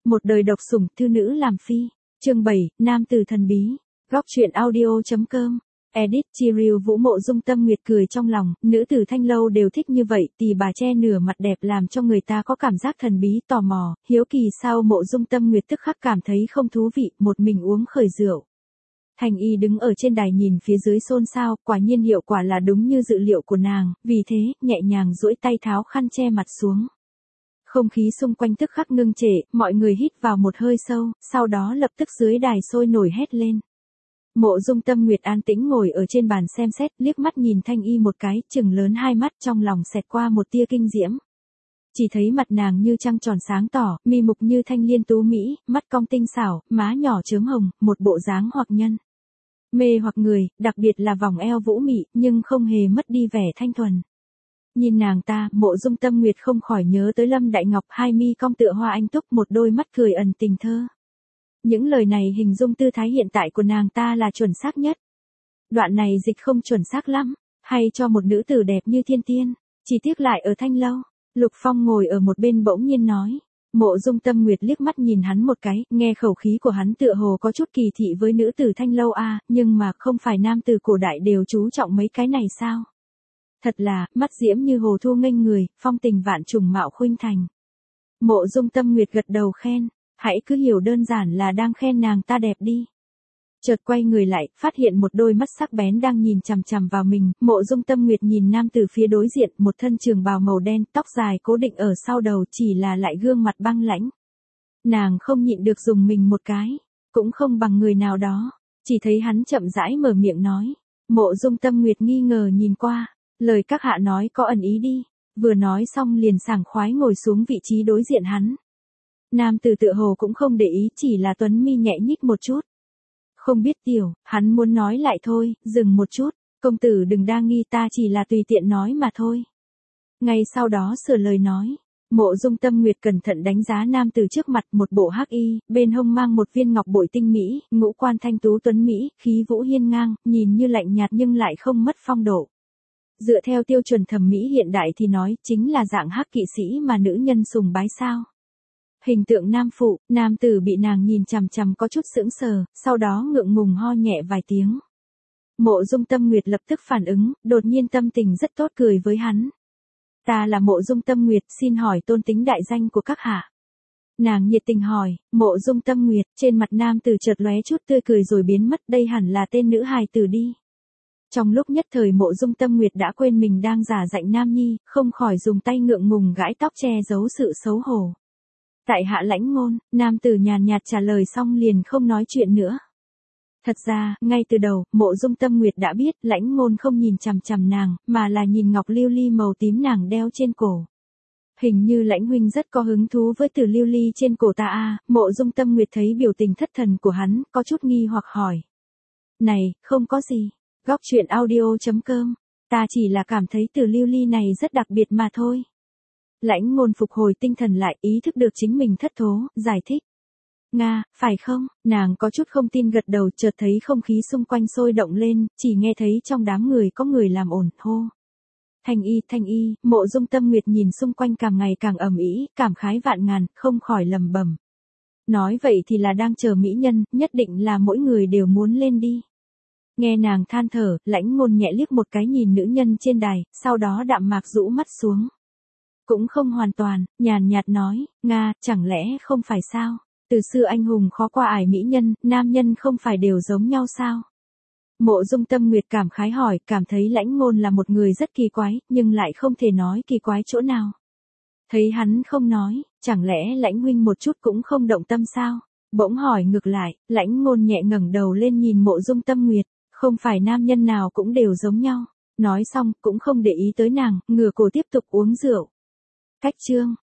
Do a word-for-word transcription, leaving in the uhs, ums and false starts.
Một đời độc sủng, thư nữ làm phi. Chương bảy, nam tử thần bí. Góc truyện audio.com. Edit Chiriu Vũ. Mộ Dung Tâm Nguyệt cười trong lòng, nữ tử Thanh Lâu đều thích như vậy, tỳ bà che nửa mặt đẹp làm cho người ta có cảm giác thần bí, tò mò, hiếu kỳ. Sao Mộ Dung Tâm Nguyệt tức khắc cảm thấy không thú vị, một mình uống khởi rượu. Thành Y đứng ở trên đài nhìn phía dưới xôn xao, quả nhiên hiệu quả là đúng như dự liệu của nàng, vì thế, nhẹ nhàng duỗi tay tháo khăn che mặt xuống. Không khí xung quanh tức khắc ngưng trệ, mọi người hít vào một hơi sâu, sau đó lập tức dưới đài sôi nổi hét lên. Mộ Dung Tâm Nguyệt an tĩnh ngồi ở trên bàn xem xét, liếc mắt nhìn Thanh Y một cái, trừng lớn hai mắt, trong lòng xẹt qua một tia kinh diễm. Chỉ thấy mặt nàng như trăng tròn sáng tỏ, mi mục như thanh liên tú mỹ, mắt cong tinh xảo, má nhỏ chớm hồng, một bộ dáng hoặc nhân. Mê hoặc người, đặc biệt là vòng eo vũ mị, nhưng không hề mất đi vẻ thanh thuần. Nhìn nàng ta, Mộ Dung Tâm Nguyệt không khỏi nhớ tới Lâm Đại Ngọc, hai mi cong tựa hoa anh túc, một đôi mắt cười ẩn tình thơ. Những lời này hình dung tư thái hiện tại của nàng ta là chuẩn xác nhất. Đoạn này dịch không chuẩn xác lắm, hay cho một nữ tử đẹp như thiên tiên, chỉ tiếc lại ở Thanh Lâu. Lục Phong ngồi ở một bên bỗng nhiên nói. Mộ Dung Tâm Nguyệt liếc mắt nhìn hắn một cái, nghe khẩu khí của hắn tựa hồ có chút kỳ thị với nữ tử Thanh Lâu a, à, nhưng mà không phải nam tử cổ đại đều chú trọng mấy cái này sao? Thật là, mắt diễm như hồ thu nghênh người, phong tình vạn trùng mạo khuynh thành. Mộ Dung Tâm Nguyệt gật đầu khen, hãy cứ hiểu đơn giản là đang khen nàng ta đẹp đi. Chợt quay người lại, phát hiện một đôi mắt sắc bén đang nhìn chằm chằm vào mình, Mộ Dung Tâm Nguyệt nhìn nam từ phía đối diện, một thân trường bào màu đen, tóc dài cố định ở sau đầu, chỉ là lại gương mặt băng lãnh. Nàng không nhịn được dùng mình một cái, cũng không bằng người nào đó, chỉ thấy hắn chậm rãi mở miệng nói. Mộ Dung Tâm Nguyệt nghi ngờ nhìn qua, lời các hạ nói có ẩn ý đi, vừa nói xong liền sảng khoái ngồi xuống vị trí đối diện hắn. Nam từ tựa hồ cũng không để ý, chỉ là tuấn mi nhẹ nhích một chút. Không biết tiểu, hắn muốn nói lại thôi, dừng một chút, công tử đừng đa nghi, ta chỉ là tùy tiện nói mà thôi. Ngay sau đó sửa lời nói, Mộ Dung Tâm Nguyệt cẩn thận đánh giá nam từ trước mặt, một bộ hắc y, bên hông mang một viên ngọc bội tinh mỹ, ngũ quan thanh tú tuấn mỹ, khí vũ hiên ngang, nhìn như lạnh nhạt nhưng lại không mất phong độ. Dựa theo tiêu chuẩn thẩm mỹ hiện đại thì nói chính là dạng hắc kỵ sĩ mà nữ nhân sùng bái sao. Hình tượng nam phụ, nam tử bị nàng nhìn chằm chằm có chút sững sờ, sau đó ngượng ngùng ho nhẹ vài tiếng. Mộ Dung Tâm Nguyệt lập tức phản ứng, đột nhiên tâm tình rất tốt cười với hắn. Ta là Mộ Dung Tâm Nguyệt, xin hỏi tôn tính đại danh của các hạ. Nàng nhiệt tình hỏi, Mộ Dung Tâm Nguyệt, trên mặt nam tử chợt lóe chút tươi cười rồi biến mất, đây hẳn là tên nữ hài tử đi. Trong lúc nhất thời Mộ Dung Tâm Nguyệt đã quên mình đang giả dạnh nam nhi, không khỏi dùng tay ngượng ngùng gãi tóc che giấu sự xấu hổ. Tại hạ Lãnh Ngôn, nam tử nhàn nhạt trả lời xong liền không nói chuyện nữa. Thật ra, ngay từ đầu, Mộ Dung Tâm Nguyệt đã biết Lãnh Ngôn không nhìn chằm chằm nàng, mà là nhìn ngọc lưu ly màu tím nàng đeo trên cổ. Hình như Lãnh huynh rất có hứng thú với từ lưu ly trên cổ ta a. Mộ Dung Tâm Nguyệt thấy biểu tình thất thần của hắn, có chút nghi hoặc hỏi. Này, không có gì. Góc truyện audio.com. Ta chỉ là cảm thấy từ lưu ly này rất đặc biệt mà thôi. Lãnh Ngôn phục hồi tinh thần lại, ý thức được chính mình thất thố, giải thích. Nga, phải không? Nàng có chút không tin gật đầu, chợt thấy không khí xung quanh sôi động lên, chỉ nghe thấy trong đám người có người làm ồn, hô. Thanh Y, Thanh Y, Mộ Dung Tâm Nguyệt nhìn xung quanh càng ngày càng ầm ĩ, cảm khái vạn ngàn, không khỏi lẩm bẩm. Nói vậy thì là đang chờ mỹ nhân, nhất định là mỗi người đều muốn lên đi. Nghe nàng than thở, Lãnh Ngôn nhẹ liếc một cái nhìn nữ nhân trên đài, sau đó đạm mạc rũ mắt xuống. Cũng không hoàn toàn, nhàn nhạt nói, Nga, chẳng lẽ không phải sao? Từ xưa anh hùng khó qua ải mỹ nhân, nam nhân không phải đều giống nhau sao? Mộ Dung Tâm Nguyệt cảm khái hỏi, cảm thấy Lãnh Ngôn là một người rất kỳ quái, nhưng lại không thể nói kỳ quái chỗ nào. Thấy hắn không nói, chẳng lẽ Lãnh huynh một chút cũng không động tâm sao? Bỗng hỏi ngược lại, Lãnh Ngôn nhẹ ngẩng đầu lên nhìn Mộ Dung Tâm Nguyệt, không phải nam nhân nào cũng đều giống nhau. Nói xong, cũng không để ý tới nàng, ngửa cổ tiếp tục uống rượu. Cách chương